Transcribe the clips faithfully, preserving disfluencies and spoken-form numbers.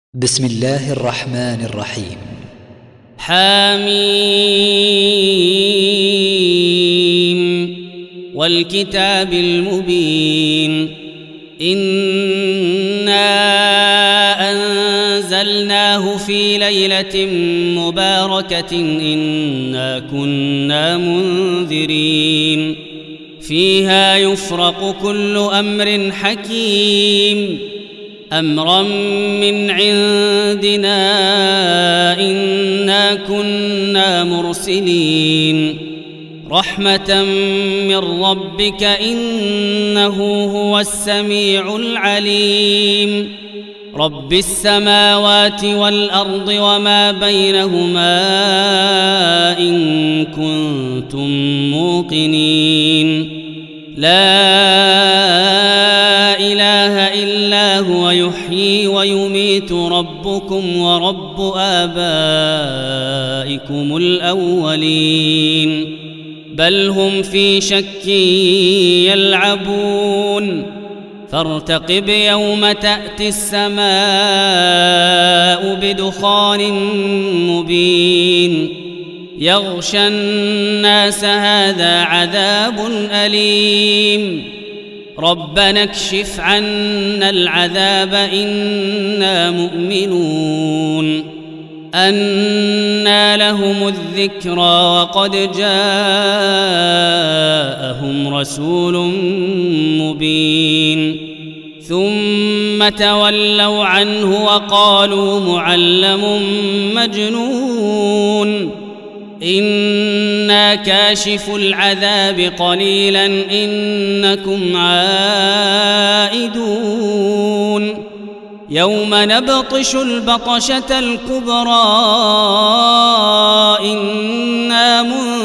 بسم الله الرحمن الرحيم. حميم والكتاب المبين. إنا أنزلناه في ليلة مباركة إنا كنا منذرين فيها يفرق كل أمر حكيم أمرا من عندنا إنا كنا مرسلين رحمة من ربك إنه هو السميع العليم رب السماوات والأرض وما بينهما إن كنتم موقنين لا إله إلا هو يحيي ويميت ربكم ورب آبائكم الأولين بل هم في شك يلعبون فارتقب يوم تأتي السماء بدخان مبين يغشى الناس هذا عذاب أليم ربنا اكشف عنا العذاب إنا مؤمنون أنى لهم الذكرى وقد جاءهم رسول مبين ثم تولوا عنه وقالوا معلم مجنون إنا كاشف العذاب قليلا إنكم عائدون يوم نبطش البطشة الكبرى إنا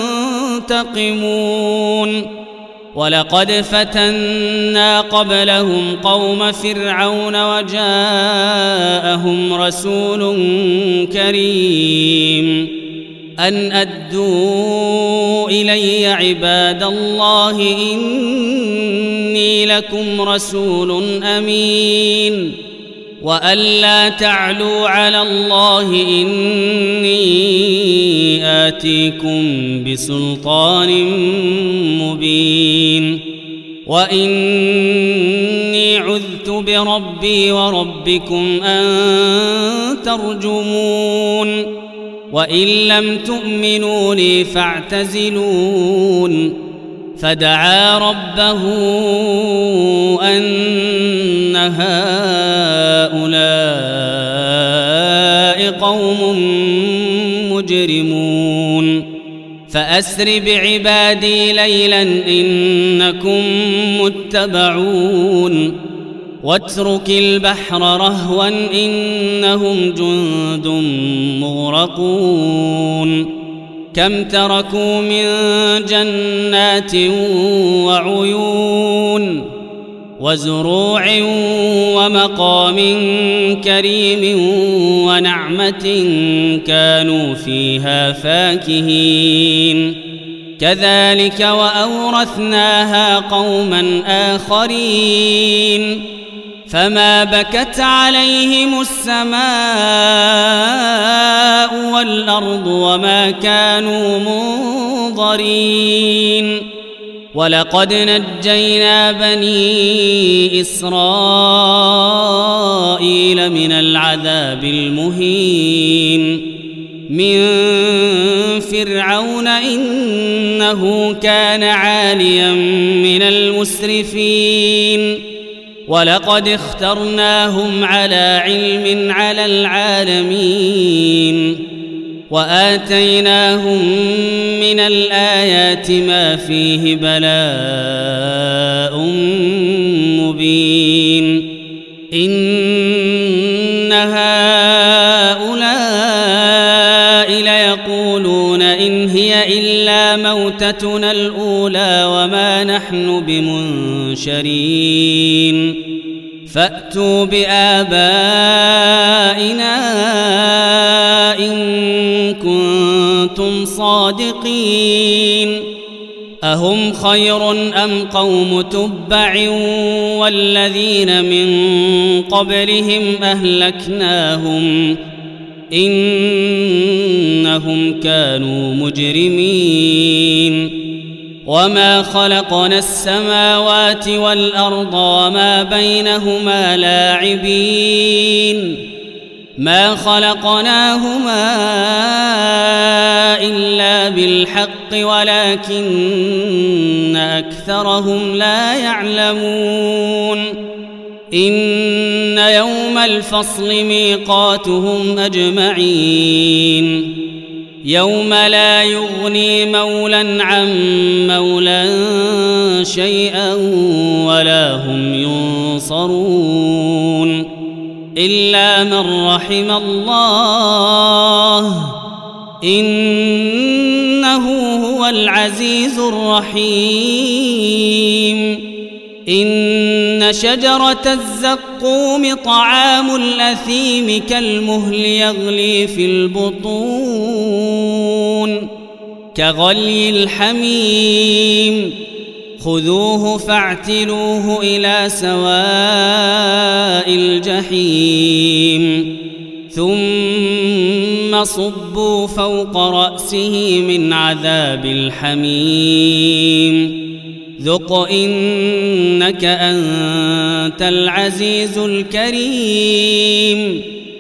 منتقمون ولقد فتنا قبلهم قوم فرعون وجاءهم رسول كريم أن أدوا إلي عباد الله إني لكم رسول أمين وأن لا تعلوا على الله إني آتيكم بسلطان مبين وإني عذت بربي وربكم أن ترجمون وإن لم تؤمنوا لي فاعتزلون فدعا ربه أن هؤلاء قوم مجرمون فأسر بعبادي ليلا إنكم متبعون واترك البحر رهوا إنهم جند مغرقون كم تركوا من جنات وعيون وزروع ومقام كريم ونعمة كانوا فيها فاكهين كذلك وأورثناها قوما آخرين فما بكت عليهم السماء والأرض وما كانوا منظرين ولقد نجينا بني إسرائيل من العذاب المهين من فرعون إنه كان عاليا من المسرفين ولقد اخترناهم على علم على العالمين وآتيناهم من الآيات ما فيه بلاء مبين إن هؤلاء ليقولون إن هي إلا موتتنا الأولى وما نحن بمنشرين فأتوا بآبائنا إن كنتم صادقين أهم خير أم قوم تبع والذين من قبلهم أهلكناهم إنهم كانوا مجرمين وما خلقنا السماوات والأرض وما بينهما لاعبين ما خلقناهما إلا بالحق ولكن أكثرهم لا يعلمون إن يوم الفصل ميقاتهم أجمعين يوم لا يغني مولى عن مولى شيئا ولا هم ينصرون إلا من رحم الله إنه هو العزيز الرحيم إن شجرة الزقوم طعام الأثيم كالمهل يغلي في البطون كغلي الحميم خذوه فاعتلوه إلى سواء الجحيم ثم صبوا فوق رأسه من عذاب الحميم ذق إنك أنت العزيز الكريم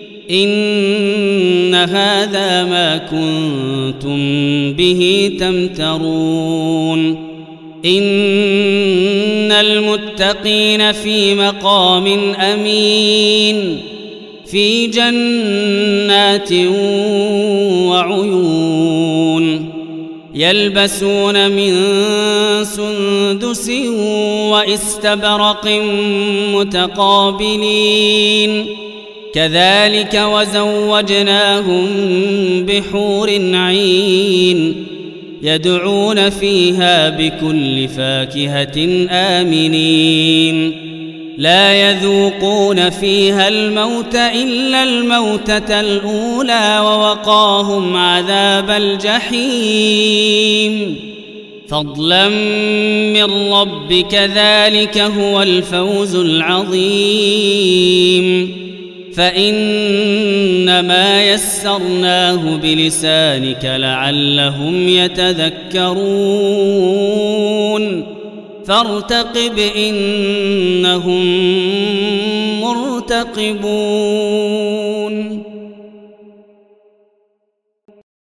إن هذا ما كنتم به تمترون إن المتقين في مقام أمين في جنات وعيون يلبسون من سندس واستبرق متقابلين كذلك وزوجناهم بحور عين يدعون فيها بكل فاكهة آمنين لا يذوقون فيها الموت إلا الموتة الأولى ووقاهم عذاب الجحيم فضلا من ربك ذلك هو الفوز العظيم فإنما يسرناه بلسانك لعلهم يتذكرون فارتقب إنهم مرتقبون